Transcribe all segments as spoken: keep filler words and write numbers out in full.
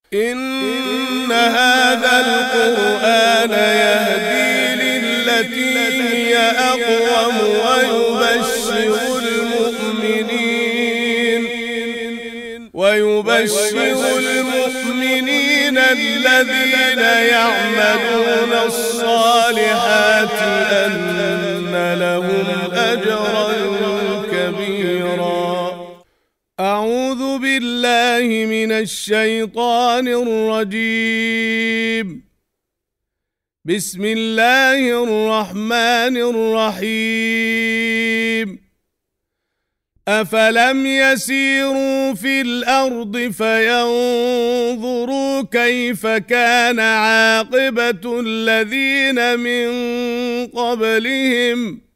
إن هذا القرآن يهدي للتي هي أقوم ويبشر المؤمنين ويبشر المؤمنين الذين يعملون الصالحات أن لهم أجرا كبيرا. أعوذ بالله من الشيطان الرجيم. بسم الله الرحمن الرحيم. أفلم يسيروا في الأرض فينظروا كيف كان عاقبة الذين من قبلهم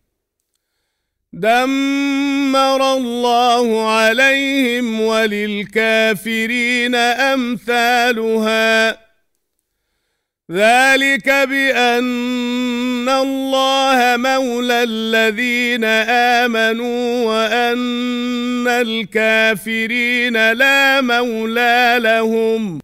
دمر الله عليهم وللكافرين أمثالها ذلك بأن الله مولى الذين آمنوا وأن الكافرين لا مولى لهم.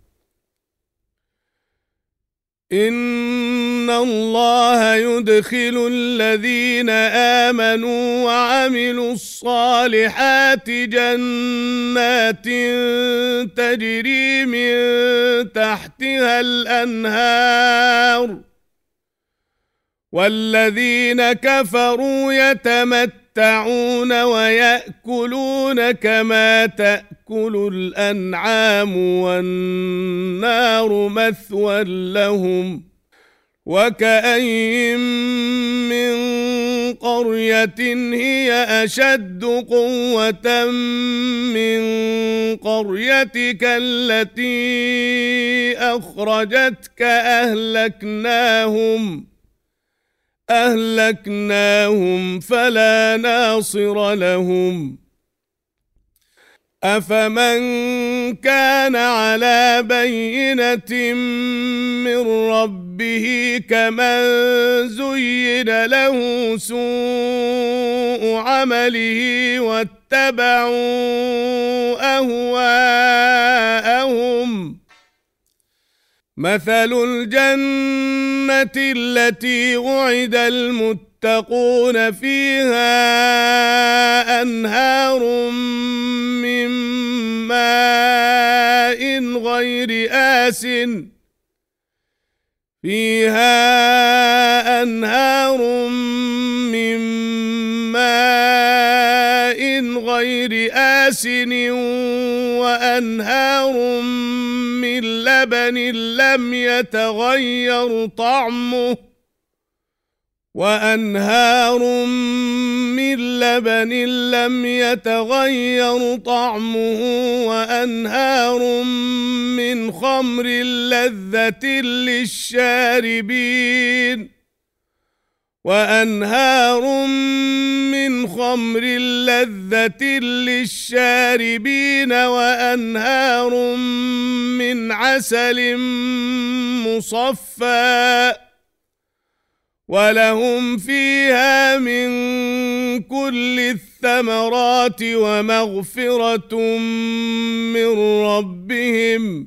إن الله يدخل الذين آمنوا وعملوا الصالحات جنات تجري من تحتها الأنهار والذين كفروا يتمتعون ويأكلون كما تأكل الأنعام والنار مثوى لهم. وكأين من قرية هي أشد قوة من قريتك التي أخرجتك أهلكناهم أهلكناهم فلا ناصر لهم. أفمن كان على بينة من ربه كمن زين له سوء عمله واتبعوا أهواءهم. مثل الجنة التي وعد المتقون فيها أنهار من ماء غير آسن فيها أنهار من ماء غير آسن وأنهار من لبن لم يتغير طعمه وأنهار من لبن لم يتغير طعمه وأنهار من خمر لذة للشاربين وأنهار من خمر لذة للشاربين وأنهار من عسل مصفى ولهم فيها من كل الثمرات ومغفرة من ربهم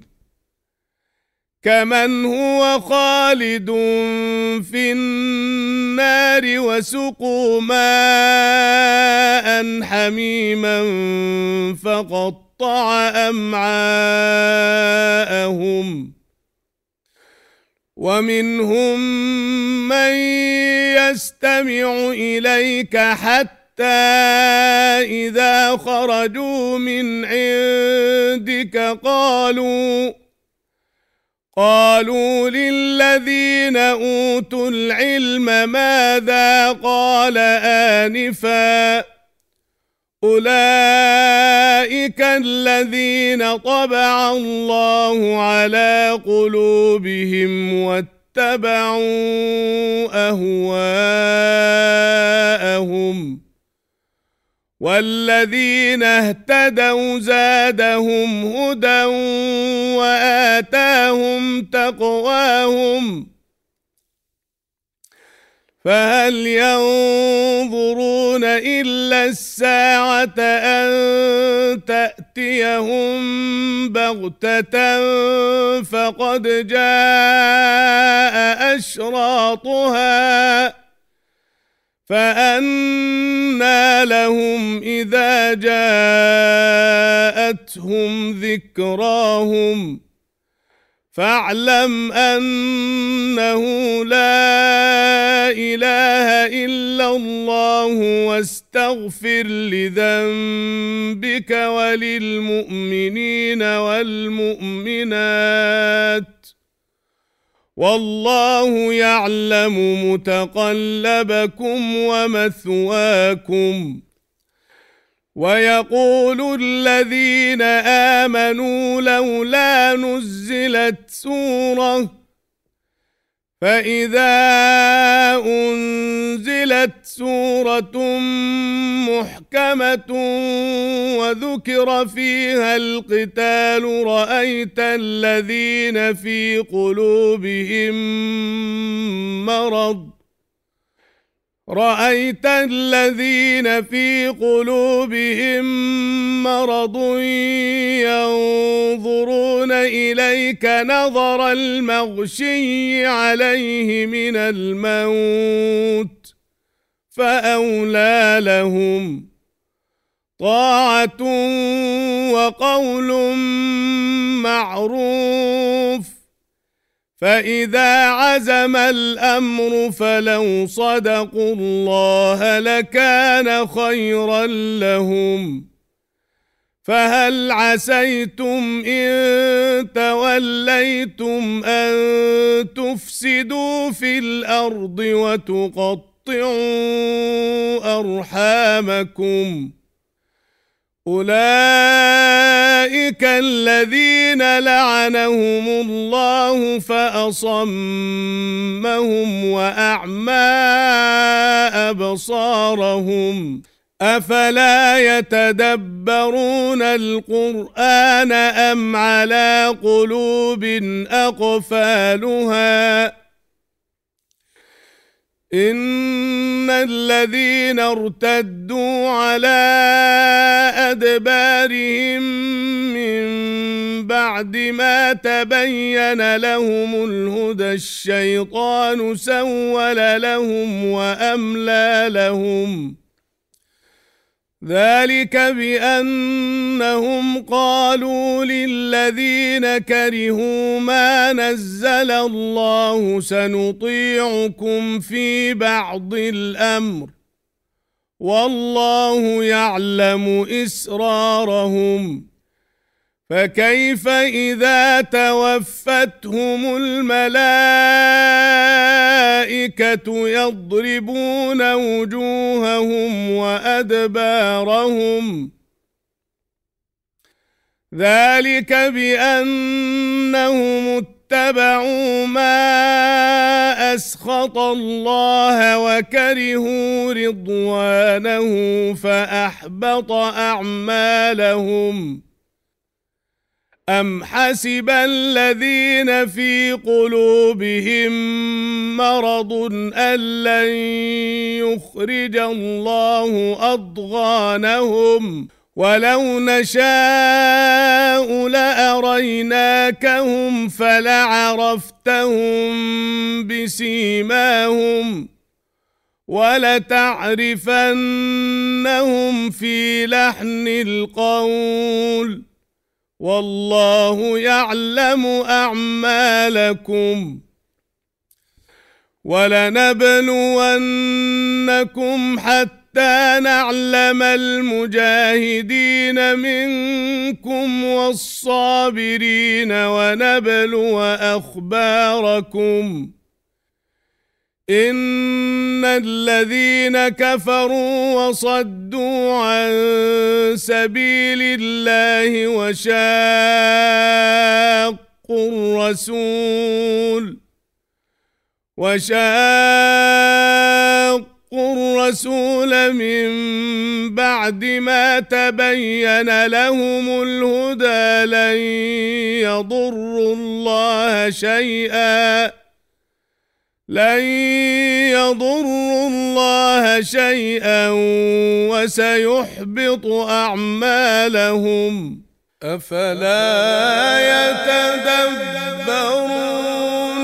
كمن هو خالد في النار وسقوا ماء حميما فقطع أمعاءهم. ومنهم من يستمع إليك حتى إذا خرجوا من عندك قالوا قالوا للذين أوتوا العلم ماذا قال آنفا أولئك الذين طبع الله على قلوبهم واتبعوا أهواءهم والذين اهتدوا زادهم هدى وآتاهم تقواهم فهل ينظرون إلا الساعة أن تأتيهم بغتة فقد جاء أشراطها فأنى لهم إذا جاءتهم ذكراهم فاعلم أنه لا إله إلا الله واستغفر لذنبك وللمؤمنين والمؤمنات والله يعلم متقلبكم ومثواكم. ويقول الذين آمنوا لولا نزلت سورة فإذا أنزلت سورة محكمة وذكر فيها القتال رأيت الذين في قلوبهم مرض رأيت الذين في قلوبهم مرض ينظرون إليك نظر المغشي عليه من الموت فأولى لهم طاعة وقول معروف. فإذا عزم الأمر فلو صدقوا الله لكان خيرا لهم. فهل عسيتم إن توليتم أن تفسدوا في الأرض وتقطعوا أرحامكم أولئك الذين لعنهم الله فأصمهم وأعمى أبصارهم أفلا يتدبرون القرآن أم على قلوب أقفالها إن الذين ارتدوا على أدبارهم من بعد ما تبين لهم الهدى الشيطان سول لهم وأملى لهم ذلك بأنهم قالوا للذين كرهوا ما نزل الله سنطيعكم في بعض الأمر والله يعلم إسرارهم فكيف إذا توفتهم الملائكة يضربون وجوههم وأدبارهم ذلك بأنهم اتبعوا ما أسخط الله وكرهوا رضوانه فأحبط أعمالهم. أم حسب الذين في قلوبهم مرض أن لن يخرج الله أضغانهم ولو نشاء لأريناكهم فلعرفتهم بسيماهم ولتعرفنهم في لحن القول والله يعلم أعمالكم. ولنبلونكم حتى نعلم المجاهدين منكم والصابرين ونبلو أخباركم إن الذين كفروا وصدوا عن سبيل الله وشاقوا الرسول وشاقوا الرسول من بعد ما تبين لهم الهدى لن يضروا الله شيئا لن يضروا الله شيئا وسيحبط أعمالهم أفلا يتدبرون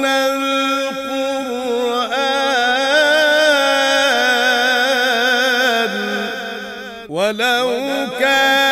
القرآن ولو كان